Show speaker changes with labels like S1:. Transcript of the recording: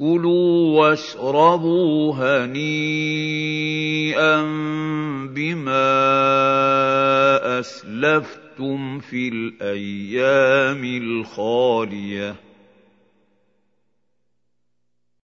S1: كُلُوا وَاشْرَبُوا هَنِيئًا بِمَا أَسْلَفْتُمْ فِي الْأَيَّامِ الْخَالِيَةِ